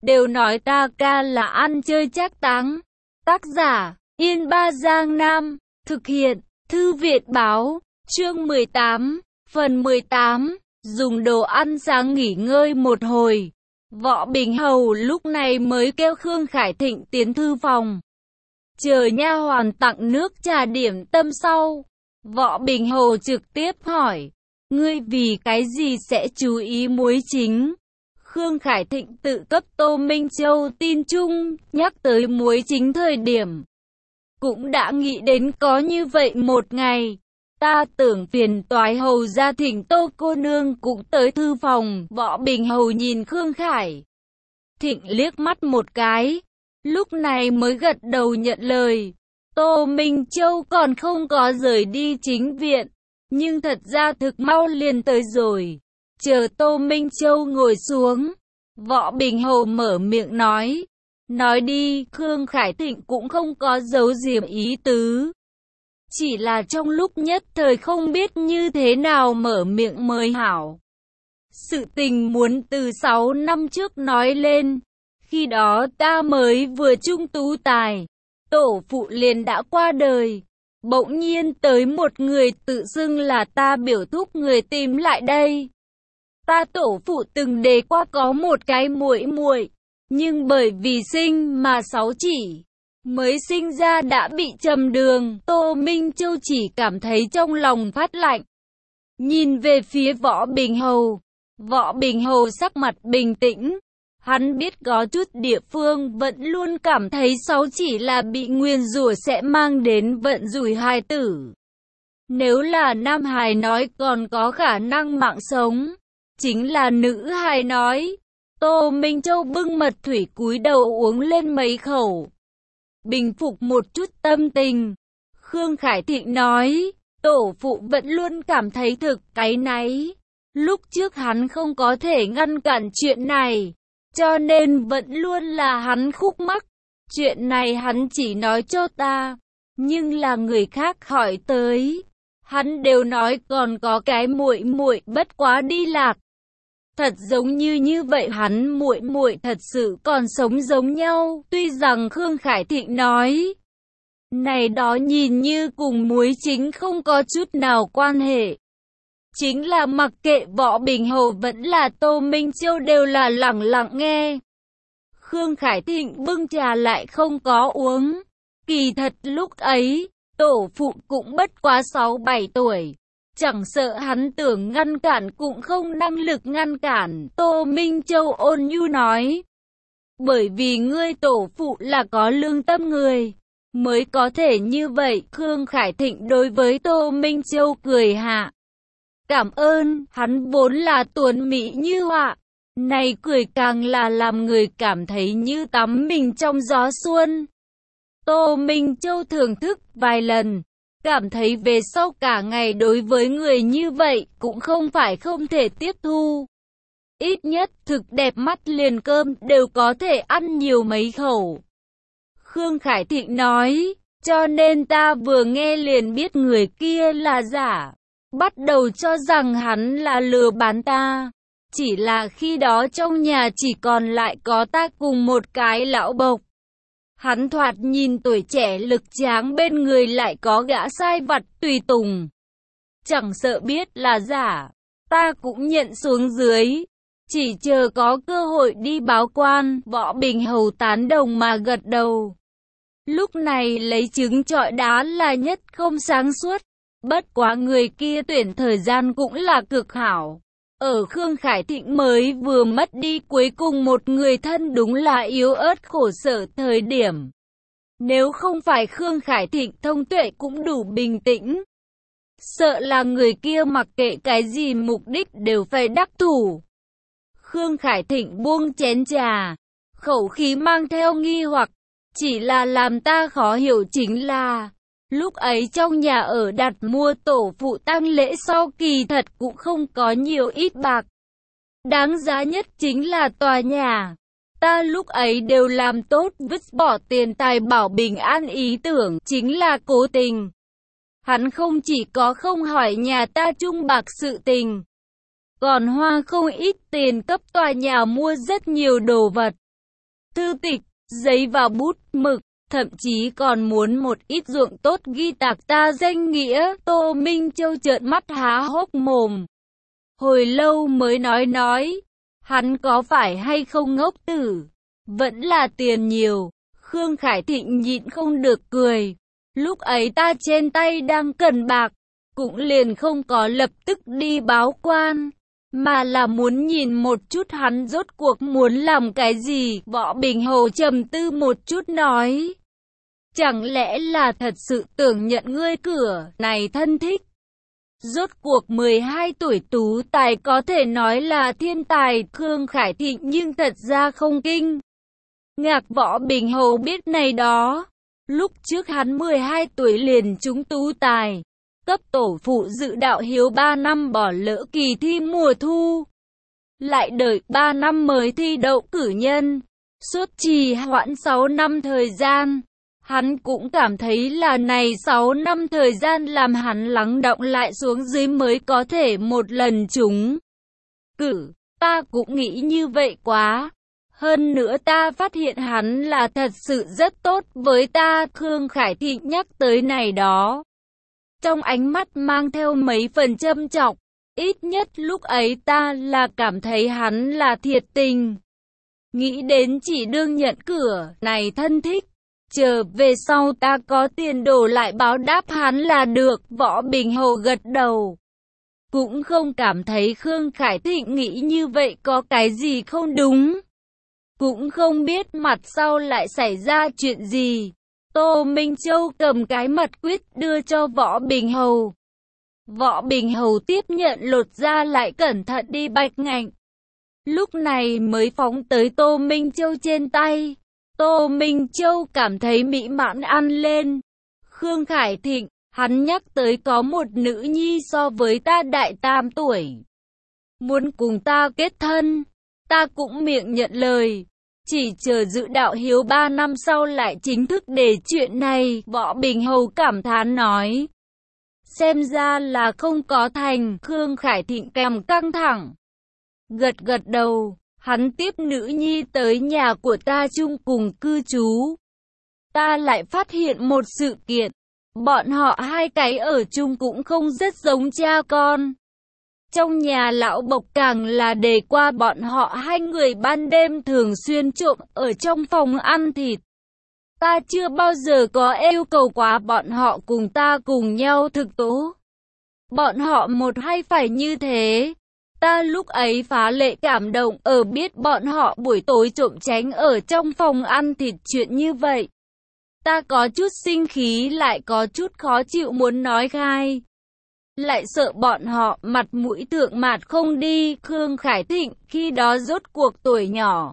đều nói ta ca là ăn chơi trác táng. Tác giả, Yên Ba Giang Nam, thực hiện, Thư viện báo, chương 18, phần 18, dùng đồ ăn sáng nghỉ ngơi một hồi. Võ Bình Hầu lúc này mới kêu Khương Khải Thịnh tiến thư phòng. Chờ nha hoàn tặng nước trà điểm tâm sau, Võ Bình Hầu trực tiếp hỏi, ngươi vì cái gì sẽ chú ý muối chính? Khương Khải Thịnh tự cấp Tô Minh Châu tin chung, nhắc tới muối chính thời điểm. Cũng đã nghĩ đến có như vậy một ngày. Ta tưởng phiền toái hầu gia thỉnh Tô cô nương cũng tới thư phòng. Võ Bình Hầu nhìn Khương Khải Thịnh liếc mắt một cái, lúc này mới gật đầu nhận lời. Tô Minh Châu còn không có rời đi chính viện, nhưng thật ra thực mau liền tới rồi. Chờ Tô Minh Châu ngồi xuống, Võ Bình Hầu mở miệng nói đi. Khương Khải Thịnh cũng không có giấu giếm ý tứ, chỉ là trong lúc nhất thời không biết như thế nào mở miệng mới hảo. Sự tình muốn từ 6 năm trước nói lên, khi đó ta mới vừa trung tú tài, tổ phụ liền đã qua đời. Bỗng nhiên tới một người tự xưng là ta biểu thúc người tìm lại đây. Ta tổ phụ từng đề qua có một cái muội muội, nhưng bởi vì sinh mà 6 chỉ mới sinh ra đã bị trầm đường. Tô Minh Châu chỉ cảm thấy trong lòng phát lạnh, nhìn về phía Võ Bình Hầu. Võ Bình Hầu sắc mặt bình tĩnh, hắn biết có chút địa phương vẫn luôn cảm thấy 6 chỉ là bị nguyền rủa sẽ mang đến vận rủi hài tử. Nếu là nam hài nói còn có khả năng mạng sống, chính là nữ hài nói. Tô Minh Châu bưng mật thủy cúi đầu uống lên mấy khẩu, bình phục một chút tâm tình. Khương Khải Thịnh nói, tổ phụ vẫn luôn cảm thấy thực cáy náy. Lúc trước hắn không có thể ngăn cản chuyện này, cho nên vẫn luôn là hắn khúc mắc. Chuyện này hắn chỉ nói cho ta, nhưng là người khác hỏi tới, hắn đều nói còn có cái muội muội bất quá đi lạc. Thật giống như vậy hắn muội muội thật sự còn sống giống nhau. Tuy rằng Khương Khải Thịnh nói, này đó nhìn như cùng muối chính không có chút nào quan hệ. Chính là mặc kệ Võ Bình Hầu vẫn là Tô Minh Châu đều là lẳng lặng nghe. Khương Khải Thịnh bưng trà lại không có uống. Kỳ thật lúc ấy, tổ phụ cũng bất quá 6-7 tuổi. Chẳng sợ hắn tưởng ngăn cản cũng không năng lực ngăn cản. Tô Minh Châu ôn nhu nói, bởi vì ngươi tổ phụ là có lương tâm người, mới có thể như vậy. Khương Khải Thịnh đối với Tô Minh Châu cười hạ, cảm ơn. Hắn vốn là tuấn mỹ như họa, này cười càng là làm người cảm thấy như tắm mình trong gió xuân. Tô Minh Châu thưởng thức vài lần, cảm thấy về sau cả ngày đối với người như vậy cũng không phải không thể tiếp thu. Ít nhất thực đẹp mắt liền cơm đều có thể ăn nhiều mấy khẩu. Khương Khải Thịnh nói, cho nên ta vừa nghe liền biết người kia là giả. Bắt đầu cho rằng hắn là lừa bán ta. Chỉ là khi đó trong nhà chỉ còn lại có ta cùng một cái lão bộc. Hắn thoạt nhìn tuổi trẻ lực tráng, bên người lại có gã sai vặt tùy tùng. Chẳng sợ biết là giả, ta cũng nhận xuống dưới. Chỉ chờ có cơ hội đi báo quan. Võ Bình Hầu tán đồng mà gật đầu. Lúc này lấy trứng trọi đá là nhất không sáng suốt. Bất quá người kia tuyển thời gian cũng là cực hảo. Ở Khương Khải Thịnh mới vừa mất đi cuối cùng một người thân, đúng là yếu ớt khổ sở thời điểm. Nếu không phải Khương Khải Thịnh thông tuệ cũng đủ bình tĩnh, sợ là người kia mặc kệ cái gì mục đích đều phải đắc thủ. Khương Khải Thịnh buông chén trà, khẩu khí mang theo nghi hoặc, chỉ là làm ta khó hiểu chính là, lúc ấy trong nhà ở đặt mua tổ phụ tang lễ sau kỳ thật cũng không có nhiều ít bạc. Đáng giá nhất chính là tòa nhà. Ta lúc ấy đều làm tốt, vứt bỏ tiền tài bảo bình an ý tưởng, chính là cố tình. Hắn không chỉ có không hỏi nhà ta chung bạc sự tình, còn hoa không ít tiền cấp tòa nhà mua rất nhiều đồ vật. thư tịch, giấy và bút mực, thậm chí còn muốn một ít ruộng tốt ghi tạc ta danh nghĩa. Tô Minh Châu trợn mắt há hốc mồm. Hồi lâu mới nói, hắn có phải hay không ngốc tử? Vẫn là tiền nhiều. Khương Khải Thịnh nhịn không được cười. Lúc ấy ta trên tay đang cần bạc, cũng liền không có lập tức đi báo quan, mà là muốn nhìn một chút hắn rốt cuộc muốn làm cái gì. Võ Bình Hầu trầm tư một chút nói, chẳng lẽ là thật sự tưởng nhận ngươi cửa này thân thích? Rốt cuộc 12 tuổi tú tài có thể nói là thiên tài. Khương Khải Thịnh nhưng thật ra không kinh ngạc. Võ Bình Hầu biết này đó. Lúc trước hắn 12 tuổi liền trúng tú tài, cấp tổ phụ dự đạo hiếu 3 năm bỏ lỡ kỳ thi mùa thu, lại đợi 3 năm mới thi đậu cử nhân, suốt trì hoãn 6 năm thời gian. Hắn cũng cảm thấy là này 6 năm thời gian làm hắn lắng đọng lại xuống dưới mới có thể một lần trúng cử. Ta cũng nghĩ như vậy quá. Hơn nữa ta phát hiện hắn là thật sự rất tốt với ta. Khương Khải Thịnh nhắc tới này đó, trong ánh mắt mang theo mấy phần châm chọc. Ít nhất lúc ấy ta là cảm thấy hắn là thiệt tình. Nghĩ đến chỉ đương nhận cửa này thân thích, chờ về sau ta có tiền đồ lại báo đáp hắn là được. Võ Bình Hầu gật đầu, cũng không cảm thấy Khương Khải Thịnh nghĩ như vậy có cái gì không đúng. Cũng không biết mặt sau lại xảy ra chuyện gì. Tô Minh Châu cầm cái mật quyết đưa cho Võ Bình Hầu. Võ Bình Hầu tiếp nhận lột ra lại cẩn thận đi bạch ngạnh. Lúc này mới phóng tới Tô Minh Châu trên tay. Tô Minh Châu cảm thấy mỹ mãn ăn lên. Khương Khải Thịnh, hắn nhắc tới có một nữ nhi so với ta đại 8 tuổi, muốn cùng ta kết thân. Ta cũng miệng nhận lời, chỉ chờ dự đạo hiếu 3 năm sau lại chính thức để chuyện này. Võ Bình Hầu cảm thán nói, xem ra là không có thành. Khương Khải Thịnh kèm căng thẳng, gật đầu. Hắn tiếp nữ nhi tới nhà của ta chung cùng cư trú. Ta lại phát hiện một sự kiện, bọn họ hai cái ở chung cũng không rất giống cha con. Trong nhà lão Bộc càng là đề qua bọn họ hai người ban đêm thường xuyên trộm ở trong phòng ăn thịt. Ta chưa bao giờ có yêu cầu quá bọn họ cùng ta cùng nhau thực tố. Bọn họ một hay phải như thế. Ta lúc ấy phá lệ cảm động ở biết bọn họ buổi tối trộm tránh ở trong phòng ăn thịt chuyện như vậy. Ta có chút sinh khí lại có chút khó chịu muốn nói khai. Lại sợ bọn họ mặt mũi thượng mạt không đi. Khương Khải Thịnh khi đó rốt cuộc tuổi nhỏ,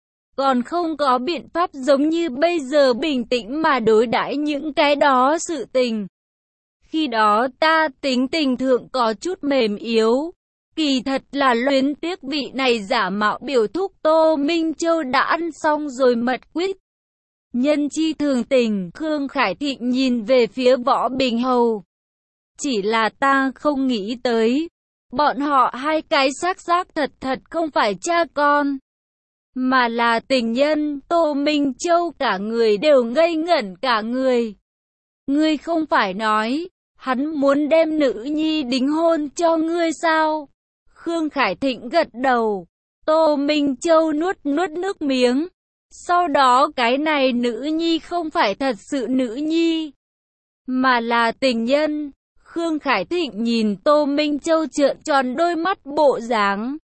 còn không có biện pháp giống như bây giờ bình tĩnh mà đối đãi những cái đó sự tình. Khi đó ta tính tình thượng có chút mềm yếu. Kỳ thật là luyến tiếc vị này giả mạo biểu thúc. Tô Minh Châu đã ăn xong rồi mật quyết. Nhân chi thường tình. Khương Khải Thịnh nhìn về phía Võ Bình Hầu. Chỉ là ta không nghĩ tới, bọn họ hai cái xác thật không phải cha con, mà là tình nhân. Tô Minh Châu cả người đều ngây ngẩn cả người. Ngươi không phải nói, hắn muốn đem nữ nhi đính hôn cho ngươi sao? Khương Khải Thịnh gật đầu. Tô Minh Châu nuốt nước miếng. Sau đó cái này nữ nhi không phải thật sự nữ nhi, mà là tình nhân. Khương Khải Thịnh nhìn Tô Minh Châu trợn tròn đôi mắt bộ dáng,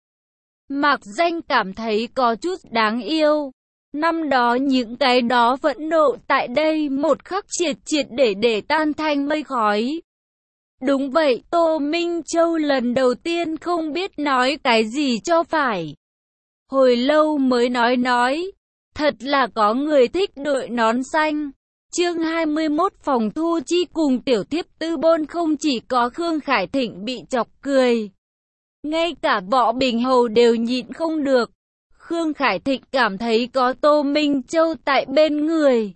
mạc danh cảm thấy có chút đáng yêu. Năm đó những cái đó phẫn nộ tại đây một khắc triệt để tan thành mây khói. Đúng vậy, Tô Minh Châu lần đầu tiên không biết nói cái gì cho phải. Hồi lâu mới nói, thật là có người thích đội nón xanh. Chương 21 phòng thu chi cùng tiểu thiếp tư bôn. Không chỉ có Khương Khải Thịnh bị chọc cười, ngay cả Võ Bình Hầu đều nhịn không được. Khương Khải Thịnh cảm thấy có Tô Minh Châu tại bên người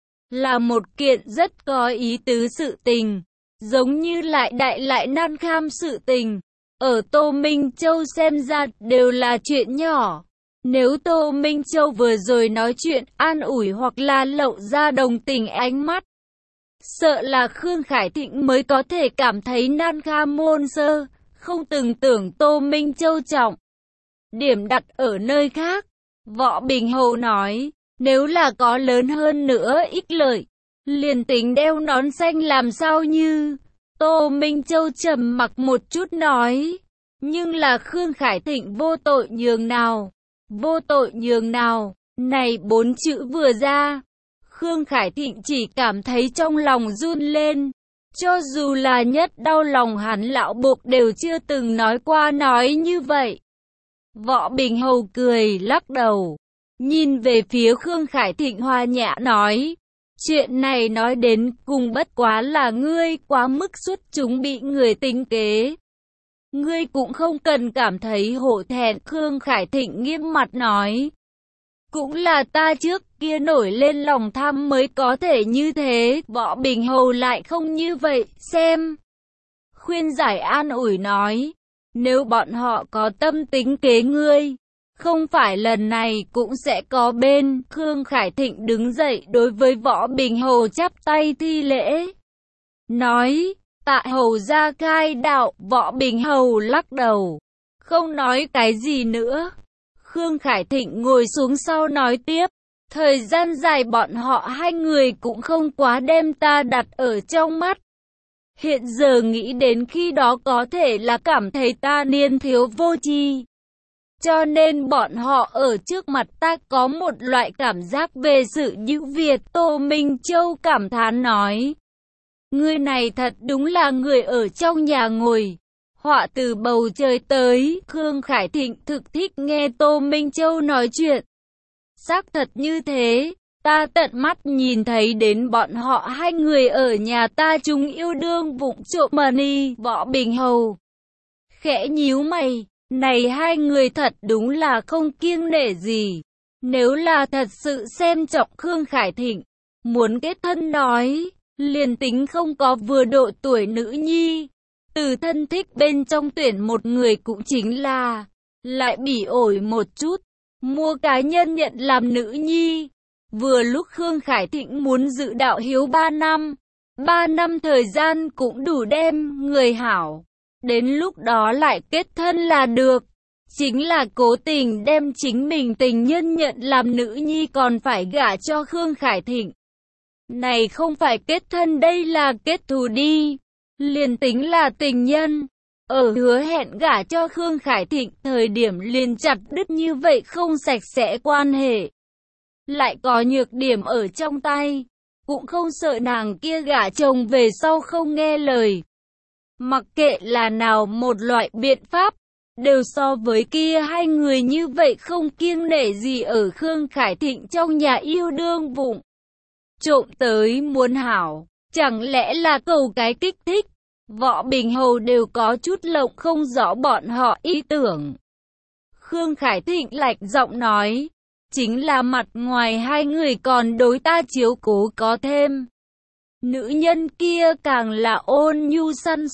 là một kiện rất có ý tứ sự tình, giống như lại đại lại nan kham sự tình. Ở Tô Minh Châu xem ra đều là chuyện nhỏ, Nếu Tô Minh Châu vừa rồi nói chuyện an ủi hoặc là lộ ra đồng tình ánh mắt, sợ là Khương Khải Thịnh mới có thể cảm thấy nan kha môn sơ, không từng tưởng Tô Minh Châu trọng điểm đặt ở nơi khác. Võ Bình Hầu nói, nếu là có lớn hơn nữa ích lợi, liền tính đeo nón xanh làm sao như. Tô Minh Châu trầm mặc một chút nói, nhưng là Khương Khải Thịnh vô tội nhường nào, vô tội nhường nào, này 4 chữ vừa ra, Khương Khải Thịnh chỉ cảm thấy trong lòng run lên, cho dù là nhất đau lòng hắn lão buộc đều chưa từng nói qua nói như vậy. Võ Bình Hầu cười lắc đầu, nhìn về phía Khương Khải Thịnh hòa nhã nói, chuyện này nói đến cùng bất quá là ngươi quá mức xuất chúng bị người tính kế. Ngươi cũng không cần cảm thấy hổ thẹn. Khương Khải Thịnh nghiêm mặt nói, cũng là ta trước kia nổi lên lòng tham mới có thể như thế. Võ Bình Hầu lại không như vậy, xem. Khuyên giải an ủi nói, nếu bọn họ có tâm tính kế ngươi, không phải lần này cũng sẽ có bên. Khương Khải Thịnh đứng dậy đối với Võ Bình Hầu chắp tay thi lễ, nói, tạ hầu ra khai đạo. Võ Bình Hầu lắc đầu, không nói cái gì nữa. Khương Khải Thịnh ngồi xuống sau nói tiếp, thời gian dài bọn họ hai người cũng không quá đem ta đặt ở trong mắt. Hiện giờ nghĩ đến khi đó có thể là cảm thấy ta niên thiếu vô tri, cho nên bọn họ ở trước mặt ta có một loại cảm giác về sự hữu việt. Tô Minh Châu cảm thán nói, người này thật đúng là người ở trong nhà ngồi, họa từ bầu trời tới. Khương Khải Thịnh thực thích nghe Tô Minh Châu nói chuyện. Xác thật như thế, ta tận mắt nhìn thấy đến bọn họ hai người ở nhà ta chúng yêu đương vụng trộm mà đi. Võ Bình Hầu khẽ nhíu mày, này hai người thật đúng là không kiêng nể gì. Nếu là thật sự xem trọng Khương Khải Thịnh, muốn kết thân nói, liền tính không có vừa độ tuổi nữ nhi, từ thân thích bên trong tuyển một người cũng chính là, lại bỉ ổi một chút, mua cá nhân nhận làm nữ nhi. Vừa lúc Khương Khải Thịnh muốn dự đạo hiếu 3 năm, 3 năm thời gian cũng đủ đem người hảo, đến lúc đó lại kết thân là được. Chính là cố tình đem chính mình tình nhân nhận làm nữ nhi còn phải gả cho Khương Khải Thịnh. Này không phải kết thân, đây là kết thù đi. Liền tính là tình nhân, ở hứa hẹn gả cho Khương Khải Thịnh thời điểm liền chặt đứt như vậy không sạch sẽ quan hệ. Lại có nhược điểm ở trong tay, cũng không sợ nàng kia gả chồng về sau không nghe lời. Mặc kệ là nào một loại biện pháp, đều so với kia hai người như vậy không kiêng nể gì ở Khương Khải Thịnh trong nhà yêu đương vụng trộm tới muốn hảo, chẳng lẽ là cầu cái kích thích. Võ Bình Hầu đều có chút lộng không rõ bọn họ ý tưởng. Khương Khải Thịnh lạnh giọng nói, chính là mặt ngoài hai người còn đối ta chiếu cố có thêm. Nữ nhân kia càng là ôn nhu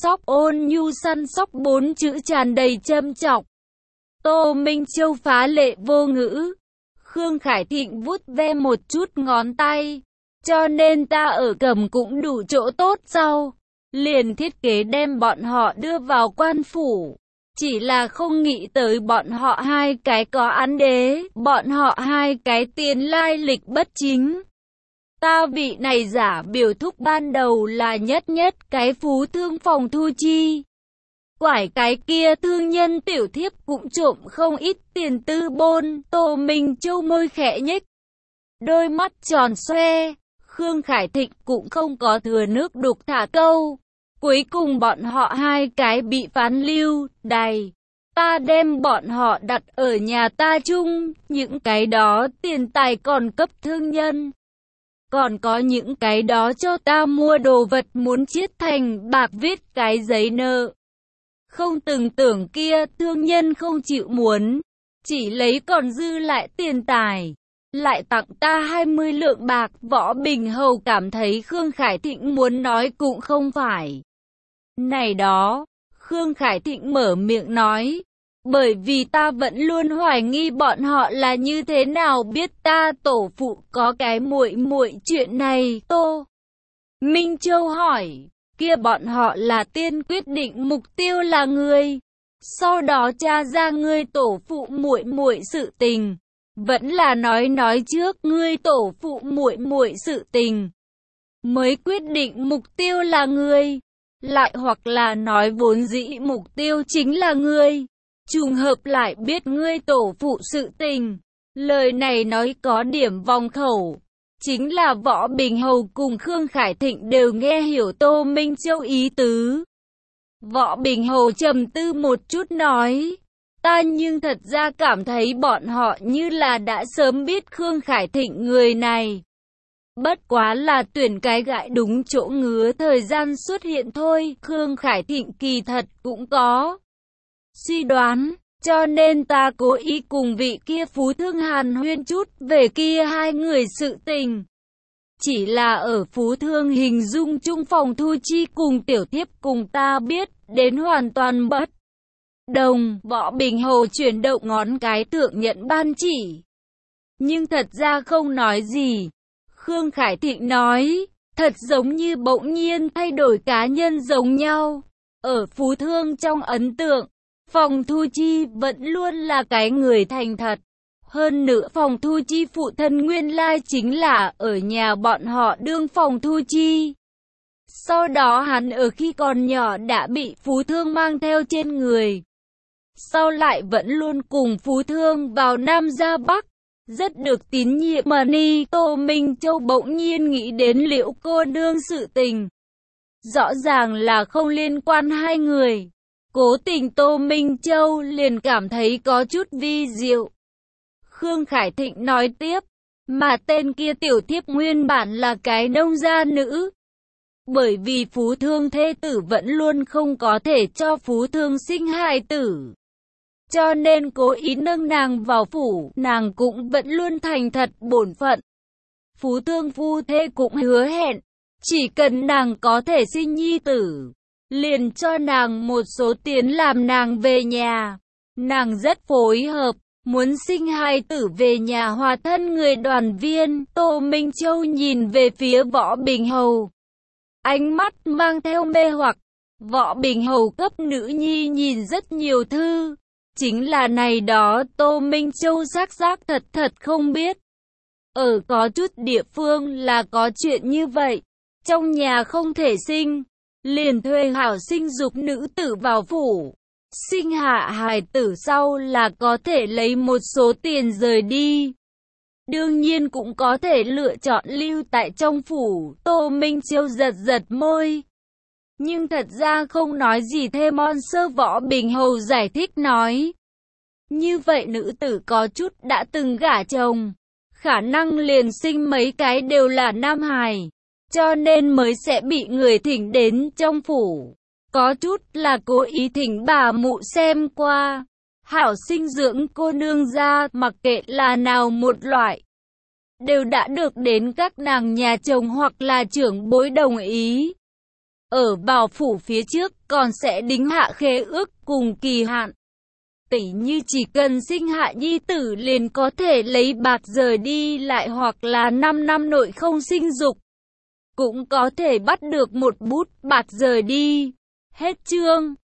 săn sóc 4 chữ tràn đầy châm chọc. Tô Minh Châu phá lệ vô ngữ. Khương Khải Thịnh vuốt ve một chút ngón tay, cho nên ta ở Cầm cũng đủ chỗ tốt sau, liền thiết kế đem bọn họ đưa vào quan phủ. Chỉ là không nghĩ tới bọn họ hai cái có án đế, bọn họ hai cái tiền lai lịch bất chính. Ta vị này giả biểu thúc ban đầu là nhất cái phú thương phòng thu chi. Quải cái kia thương nhân tiểu thiếp cũng trộm không ít tiền tư bôn. Tô Minh Châu môi khẽ nhếch, đôi mắt tròn xoe. Khương Khải Thịnh cũng không có thừa nước đục thả câu. Cuối cùng bọn họ hai cái bị phán lưu đày. Ta đem bọn họ đặt ở nhà ta chung, những cái đó tiền tài còn cấp thương nhân. Còn có những cái đó cho ta mua đồ vật muốn chiết thành bạc viết cái giấy nợ. Không từng tưởng kia thương nhân không chịu muốn, chỉ lấy còn dư lại tiền tài, lại tặng ta 20 lượng bạc. Võ Bình Hầu cảm thấy Khương Khải Thịnh muốn nói cũng không phải. Này đó, Khương Khải Thịnh mở miệng nói, Bởi vì ta vẫn luôn hoài nghi bọn họ là như thế nào biết ta tổ phụ có cái muội muội chuyện này. Tô Minh Châu hỏi, kia bọn họ là tiên quyết định mục tiêu là ngươi, sau đó tra ra ngươi tổ phụ muội muội sự tình, vẫn là nói trước ngươi tổ phụ muội muội sự tình, mới quyết định mục tiêu là ngươi, lại hoặc là nói vốn dĩ mục tiêu chính là ngươi, trùng hợp lại biết ngươi tổ phụ sự tình. Lời này nói có điểm vòng khẩu, chính là Võ Bình Hầu cùng Khương Khải Thịnh đều nghe hiểu Tô Minh Châu ý tứ. Võ Bình Hầu trầm tư một chút nói, ta nhưng thật ra cảm thấy bọn họ như là đã sớm biết Khương Khải Thịnh người này. Bất quá là tuyển cái gãi đúng chỗ ngứa thời gian xuất hiện thôi. Khương Khải Thịnh kỳ thật cũng có suy đoán, cho nên ta cố ý cùng vị kia phú thương hàn huyên chút về kia hai người sự tình. Chỉ là ở phú thương hình dung chung Phòng Thu Chi cùng tiểu thiếp cùng ta biết đến hoàn toàn bất đồng. Võ Bình Hầu chuyển động ngón cái thượng nhận ban chỉ, nhưng thật ra không nói gì. Khương Khải Thịnh nói, thật giống như bỗng nhiên thay đổi cá nhân giống nhau. Ở phú thương trong ấn tượng, Phòng Thu Chi vẫn luôn là cái người thành thật. Hơn nữa Phòng Thu Chi phụ thân nguyên lai chính là ở nhà bọn họ đương Phòng Thu Chi. Sau đó hắn ở khi còn nhỏ đã bị phú thương mang theo trên người. Sau lại vẫn luôn cùng phú thương vào Nam ra Bắc, rất được tín nhiệm mà ni. Tô Minh Châu bỗng nhiên nghĩ đến Liễu cô nương sự tình. Rõ ràng là không liên quan hai người. Cố tình Tô Minh Châu liền cảm thấy có chút vi diệu. Khương Khải Thịnh nói tiếp, mà tên kia tiểu thiếp nguyên bản là cái nông gia nữ. Bởi vì phú thương thê tử vẫn luôn không có thể cho phú thương sinh hài tử, cho nên cố ý nâng nàng vào phủ, nàng cũng vẫn luôn thành thật bổn phận. Phú thương phu thê cũng hứa hẹn, chỉ cần nàng có thể sinh nhi tử, liền cho nàng một số tiền làm nàng về nhà. Nàng rất phối hợp, muốn sinh hài tử về nhà hòa thân người đoàn viên. Tô Minh Châu nhìn về phía Võ Bình Hầu, ánh mắt mang theo mê hoặc. Võ Bình Hầu cấp nữ nhi nhìn rất nhiều thư, chính là này đó Tô Minh Châu xác thật không biết. Ở có chút địa phương là có chuyện như vậy, trong nhà không thể sinh, liền thuê hảo sinh dục nữ tử vào phủ, sinh hạ hài tử sau là có thể lấy một số tiền rời đi. Đương nhiên cũng có thể lựa chọn lưu tại trong phủ. Tô Minh Châu giật môi, nhưng thật ra không nói gì thêm. Sơ Võ Bình Hầu giải thích nói, như vậy nữ tử có chút đã từng gả chồng, khả năng liền sinh mấy cái đều là nam hài, cho nên mới sẽ bị người thỉnh đến trong phủ. Có chút là cố ý thỉnh bà mụ xem qua, hảo sinh dưỡng cô nương ra, mặc kệ là nào một loại, đều đã được đến các nàng nhà chồng hoặc là trưởng bối đồng ý. Ở vào phủ phía trước còn sẽ đính hạ khế ước cùng kỳ hạn. Tỉ như chỉ cần sinh hạ nhi tử liền có thể lấy bạc rời đi, lại hoặc là 5 năm nội không sinh dục, cũng có thể bắt được một bút bạc rời đi. Hết chương.